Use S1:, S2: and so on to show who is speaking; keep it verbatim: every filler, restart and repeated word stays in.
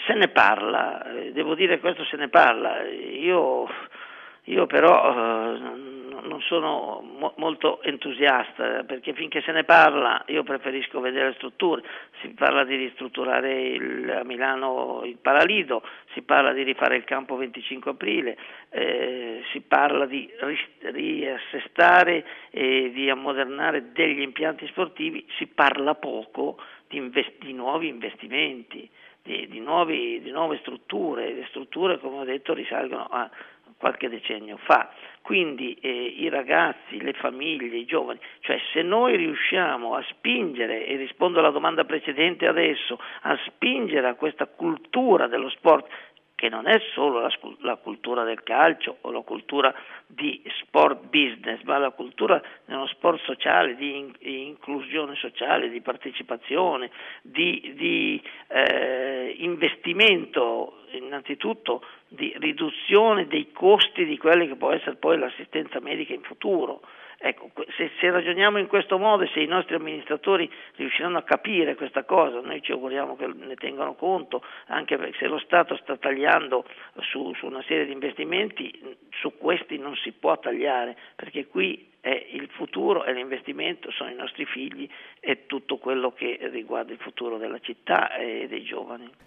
S1: se ne parla, eh, devo dire questo, se ne parla. Io, io però eh, non sono mo- molto entusiasta, perché finché se ne parla io preferisco vedere le strutture. Si parla di ristrutturare il, a Milano il Paralido, si parla di rifare il campo venticinque aprile, eh, si parla di ri- riassestare e di ammodernare degli impianti sportivi, si parla poco di, invest- di nuovi investimenti. Di, di, nuovi, di nuove strutture. Le strutture, come ho detto, risalgono a qualche decennio fa. Quindi eh, i ragazzi, le famiglie, i giovani, cioè se noi riusciamo a spingere, e rispondo alla domanda precedente adesso, a spingere a questa cultura dello sport, che non è solo la, la cultura del calcio o la cultura di sport business, ma la cultura dello sport sociale, di, in, di inclusione sociale, di partecipazione, di, di eh, investimento, innanzitutto di riduzione dei costi di quelli che può essere poi l'assistenza medica in futuro. Ecco, se, se ragioniamo in questo modo e se i nostri amministratori riusciranno a capire questa cosa, noi ci auguriamo che ne tengano conto, anche perché se lo Stato sta tagliando su, su una serie di investimenti, su questi non si può tagliare, perché qui è il futuro e l'investimento sono i nostri figli e tutto quello che riguarda il futuro della città e dei giovani.